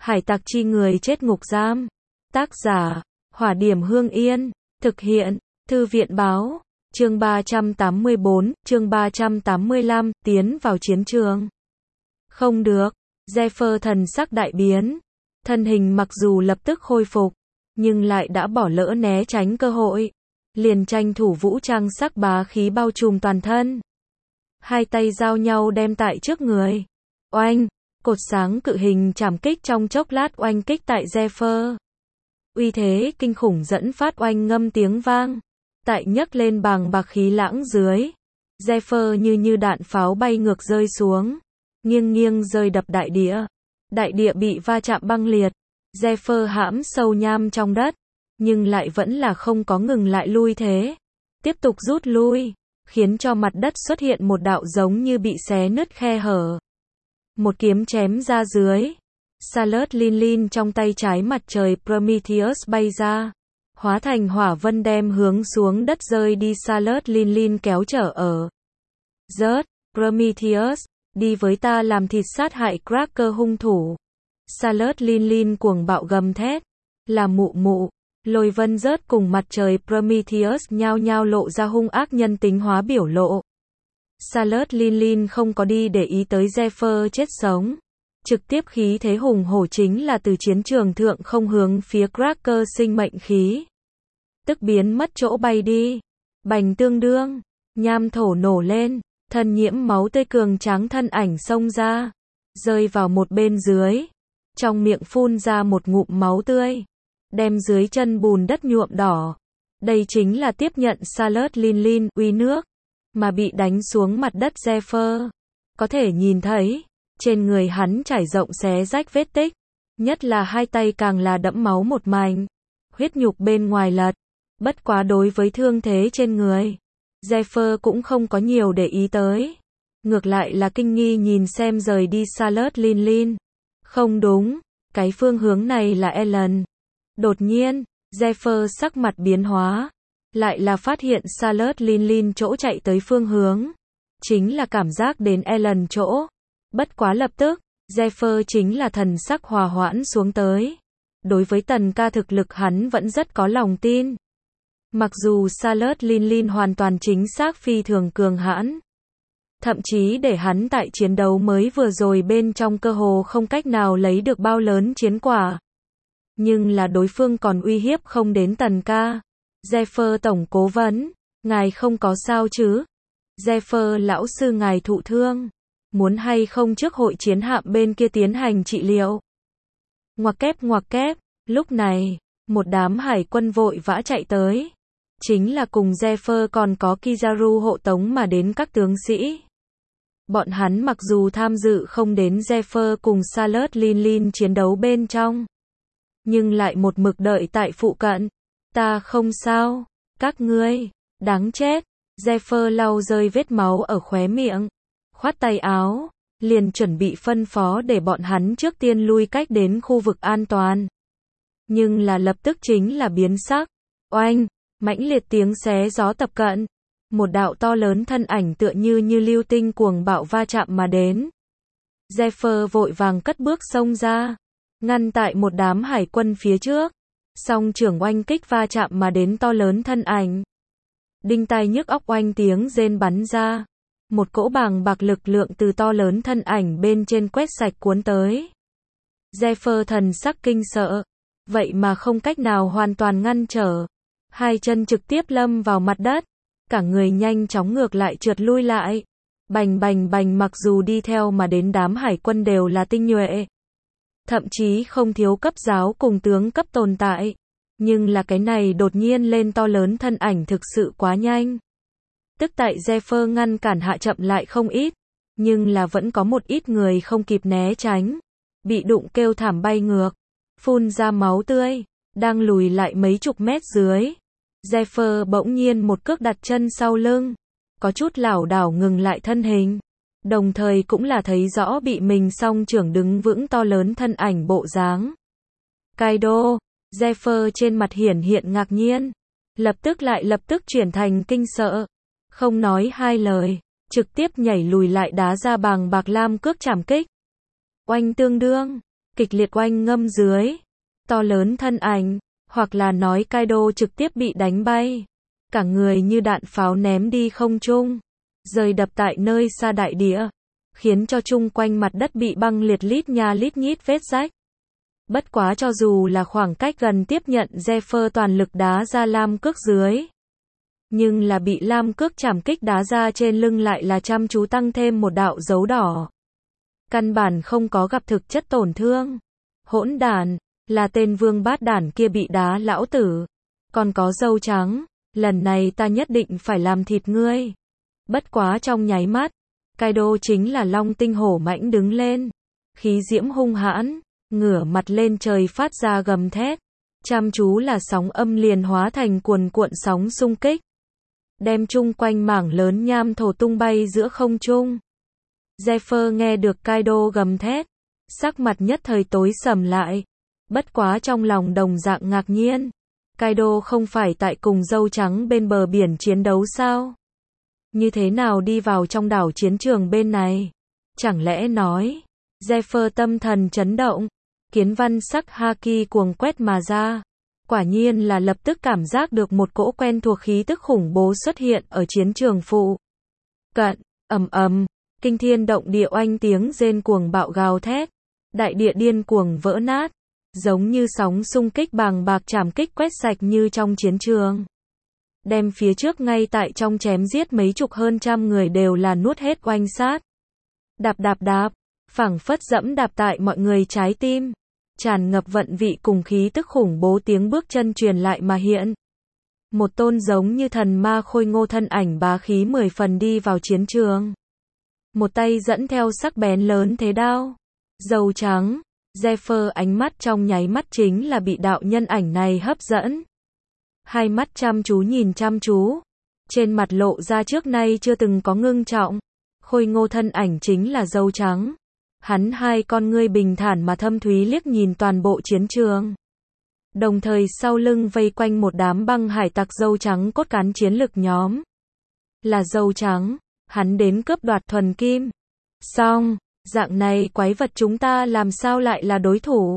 Hải tặc chi người chết ngục giam. Tác giả, Hỏa Điểm Hương Yên. Thực hiện, Thư viện báo. Chương 384, chương 385, tiến vào chiến trường. Không được. Zephyr thần sắc đại biến. Thân hình mặc dù lập tức khôi phục, nhưng lại đã bỏ lỡ né tránh cơ hội. Liền tranh thủ vũ trang sắc bá khí bao trùm toàn thân. Hai tay giao nhau đem tại trước người. Oanh, cột sáng cự hình chảm kích trong chốc lát oanh kích tại Zephyr. Uy thế kinh khủng dẫn phát oanh ngâm tiếng vang. Tại nhấc lên bàng bạc khí lãng dưới. Zephyr như đạn pháo bay ngược rơi xuống. Nghiêng nghiêng rơi đập đại địa. Đại địa bị va chạm băng liệt. Zephyr hãm sâu nham trong đất. Nhưng lại vẫn là không có ngừng lại lui thế. Tiếp tục rút lui. Khiến cho mặt đất xuất hiện một đạo giống như bị xé nứt khe hở. Một kiếm chém ra dưới. Salut Lin trong tay trái mặt trời Prometheus bay ra. Hóa thành hỏa vân đem hướng xuống đất rơi đi. Salut Lin kéo trở ở. Rớt, Prometheus, đi với ta làm thịt sát hại Cracker hung thủ. Salut Lin cuồng bạo gầm thét. Là mụ mụ. Lôi vân rớt cùng mặt trời Prometheus nhao nhao lộ ra hung ác nhân tính hóa biểu lộ. Salut Lin không có đi để ý tới Zephyr chết sống. Trực tiếp khí thế hùng hổ chính là từ chiến trường thượng không hướng phía Cracker sinh mệnh khí. Tức biến mất chỗ bay đi. Bành tương đương. Nham thổ nổ lên. Thân nhiễm máu tươi cường tráng thân ảnh xông ra. Rơi vào một bên dưới. Trong miệng phun ra một ngụm máu tươi. Đem dưới chân bùn đất nhuộm đỏ. Đây chính là tiếp nhận Salut Lin uy nước. Mà bị đánh xuống mặt đất Zephyr. Có thể nhìn thấy. Trên người hắn trải rộng xé rách vết tích. Nhất là hai tay càng là đẫm máu một mảnh. Huyết nhục bên ngoài lật. Bất quá đối với thương thế trên người. Zephyr cũng không có nhiều để ý tới. Ngược lại là kinh nghi nhìn xem rời đi Salut Lin. Không đúng. Cái phương hướng này là Ellen. Đột nhiên, Zephyr sắc mặt biến hóa. Lại là phát hiện Salut Lin chỗ chạy tới phương hướng. Chính là cảm giác đến Ellen chỗ. Bất quá lập tức, Zephyr chính là thần sắc hòa hoãn xuống tới. Đối với Tần ca thực lực hắn vẫn rất có lòng tin. Mặc dù Salut Lin hoàn toàn chính xác phi thường cường hãn. Thậm chí để hắn tại chiến đấu mới vừa rồi bên trong cơ hồ không cách nào lấy được bao lớn chiến quả. Nhưng là đối phương còn uy hiếp không đến Tần ca. Zephyr tổng cố vấn, ngài không có sao chứ? Zephyr lão sư ngài thụ thương. Muốn hay không trước hội chiến hạm bên kia tiến hành trị liệu? Ngoặc kép, lúc này, một đám hải quân vội vã chạy tới. Chính là cùng Zephyr còn có Kizaru hộ tống mà đến các tướng sĩ. Bọn hắn mặc dù tham dự không đến Zephyr cùng Salut Lin chiến đấu bên trong. Nhưng lại một mực đợi tại phụ cận. Ta không sao, các ngươi, đáng chết. Zephyr lau rơi vết máu ở khóe miệng. Khoát tay áo, liền chuẩn bị phân phó để bọn hắn trước tiên lui cách đến khu vực an toàn. Nhưng là lập tức chính là biến sắc. Oanh, mãnh liệt tiếng xé gió tập cận. Một đạo to lớn thân ảnh tựa như lưu tinh cuồng bạo va chạm mà đến. Zephyr vội vàng cất bước xông ra. Ngăn tại một đám hải quân phía trước. Song trưởng oanh kích va chạm mà đến to lớn thân ảnh. Đinh tai nhức óc oanh tiếng rên bắn ra. Một cỗ bàng bạc lực lượng từ to lớn thân ảnh bên trên quét sạch cuốn tới. Zephyr thần sắc kinh sợ. Vậy mà không cách nào hoàn toàn ngăn trở. Hai chân trực tiếp lâm vào mặt đất. Cả người nhanh chóng ngược lại trượt lui lại. Bành mặc dù đi theo mà đến đám hải quân đều là tinh nhuệ. Thậm chí không thiếu cấp giáo cùng tướng cấp tồn tại. Nhưng là cái này đột nhiên lên to lớn thân ảnh thực sự quá nhanh. Tức tại Zephyr ngăn cản hạ chậm lại không ít. Nhưng là vẫn có một ít người không kịp né tránh. Bị đụng kêu thảm bay ngược. Phun ra máu tươi. Đang lùi lại mấy chục mét dưới. Zephyr bỗng nhiên một cước đặt chân sau lưng. Có chút lảo đảo ngừng lại thân hình. Đồng thời cũng là thấy rõ bị mình song trưởng đứng vững to lớn thân ảnh bộ dáng. Kaido, Zephyr trên mặt hiển hiện ngạc nhiên. Lập tức chuyển thành kinh sợ. Không nói hai lời, trực tiếp nhảy lùi lại đá ra bàng bạc lam cước chảm kích. Oanh tương đương, kịch liệt oanh ngâm dưới, to lớn thân ảnh, hoặc là nói Kaido trực tiếp bị đánh bay, cả người như đạn pháo ném đi không trung, rơi đập tại nơi xa đại địa, khiến cho chung quanh mặt đất bị băng liệt lít nha lít nhít vết rách. Bất quá cho dù là khoảng cách gần tiếp nhận Zephyr toàn lực đá ra lam cước dưới, nhưng là bị lam cước chảm kích đá ra trên lưng lại là chăm chú tăng thêm một đạo dấu đỏ. Căn bản không có gặp thực chất tổn thương. Hỗn đản, là tên vương bát đản kia bị đá lão tử. Còn có dâu trắng, lần này ta nhất định phải làm thịt ngươi. Bất quá trong nháy mắt, Kaido chính là long tinh hổ mãnh đứng lên. Khí diễm hung hãn, ngửa mặt lên trời phát ra gầm thét. Chăm chú là sóng âm liền hóa thành cuồn cuộn sóng xung kích, đem chung quanh mảng lớn nham thổ tung bay giữa không trung. Zephyr nghe được Kaido gầm thét, sắc mặt nhất thời tối sầm lại. Bất quá trong lòng đồng dạng ngạc nhiên. Kaido không phải tại cùng dâu trắng bên bờ biển chiến đấu sao? Như thế nào đi vào trong đảo chiến trường bên này? Chẳng lẽ nói, Zephyr tâm thần chấn động, kiến văn sắc haki cuồng quét mà ra. Quả nhiên là lập tức cảm giác được một cỗ quen thuộc khí tức khủng bố xuất hiện ở chiến trường phụ cận, ầm ầm, kinh thiên động địa oanh tiếng rên cuồng bạo gào thét, đại địa điên cuồng vỡ nát, giống như sóng xung kích bàng bạc chảm kích quét sạch như trong chiến trường. Đem phía trước ngay tại trong chém giết mấy chục hơn trăm người đều là nuốt hết oanh sát. Đạp đạp đạp, phảng phất dẫm đạp tại mọi người trái tim. Tràn ngập vận vị cùng khí tức khủng bố tiếng bước chân truyền lại mà hiện. Một tôn giống như thần ma khôi ngô thân ảnh bá khí 10 phần đi vào chiến trường. Một tay dẫn theo sắc bén lớn thế đao. Dâu trắng, Zephyr ánh mắt trong nháy mắt chính là bị đạo nhân ảnh này hấp dẫn. Hai mắt chăm chú nhìn chăm chú. Trên mặt lộ ra trước nay chưa từng có ngưng trọng. Khôi ngô thân ảnh chính là dâu trắng. Hắn hai con ngươi bình thản mà thâm thúy liếc nhìn toàn bộ chiến trường. Đồng thời sau lưng vây quanh một đám băng hải tặc dâu trắng cốt cán chiến lực nhóm. Là dâu trắng, hắn đến cướp đoạt thuần kim. Xong, dạng này quái vật chúng ta làm sao lại là đối thủ?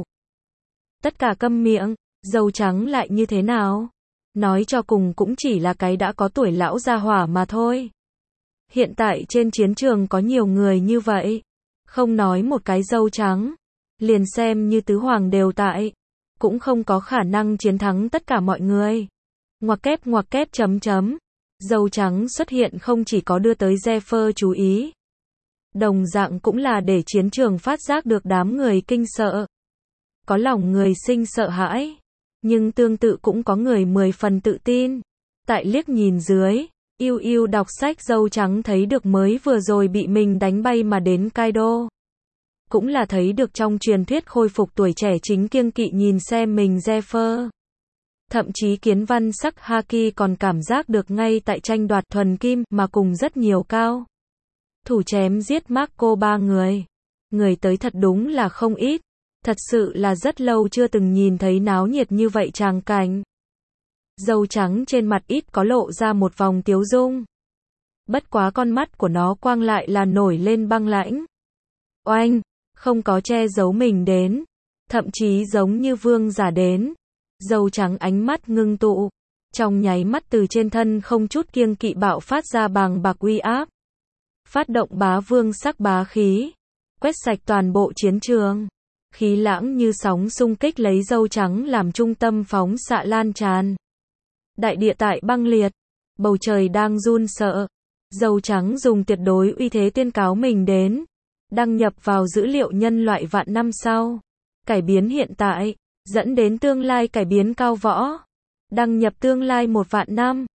Tất cả câm miệng, dâu trắng lại như thế nào? Nói cho cùng cũng chỉ là cái đã có tuổi lão gia hỏa mà thôi. Hiện tại trên chiến trường có nhiều người như vậy. Không nói một cái dâu trắng, liền xem như tứ hoàng đều tại, cũng không có khả năng chiến thắng tất cả mọi người. Ngoặc kép chấm chấm. Dâu trắng xuất hiện không chỉ có đưa tới Zephyr chú ý, đồng dạng cũng là để chiến trường phát giác được đám người kinh sợ. Có lòng người sinh sợ hãi, nhưng tương tự cũng có người 10 phần tự tin. Tại liếc nhìn dưới, yêu đọc sách dâu trắng thấy được mới vừa rồi bị mình đánh bay mà đến Kaido. Cũng là thấy được trong truyền thuyết khôi phục tuổi trẻ chính kiêng kỵ nhìn xem mình Zephyr. Thậm chí kiến văn sắc haki còn cảm giác được ngay tại tranh đoạt thuần kim mà cùng rất nhiều cao thủ chém giết Marco 3 người. Người tới thật đúng là không ít. Thật sự là rất lâu chưa từng nhìn thấy náo nhiệt như vậy tràng cảnh. Dâu trắng trên mặt ít có lộ ra một vòng tiếu dung. Bất quá con mắt của nó quang lại là nổi lên băng lãnh. Oanh, không có che giấu mình đến. Thậm chí giống như vương giả đến. Dâu trắng ánh mắt ngưng tụ. Trong nháy mắt từ trên thân không chút kiêng kỵ bạo phát ra bàng bạc uy áp. Phát động bá vương sắc bá khí. Quét sạch toàn bộ chiến trường. Khí lãng như sóng xung kích lấy dâu trắng làm trung tâm phóng xạ lan tràn. Đại địa tại băng liệt. Bầu trời đang run sợ. Dâu trắng dùng tuyệt đối uy thế tuyên cáo mình đến. Đăng nhập vào dữ liệu nhân loại vạn năm sau. Cải biến hiện tại. Dẫn đến tương lai cải biến cao võ. Đăng nhập tương lai 1 vạn năm.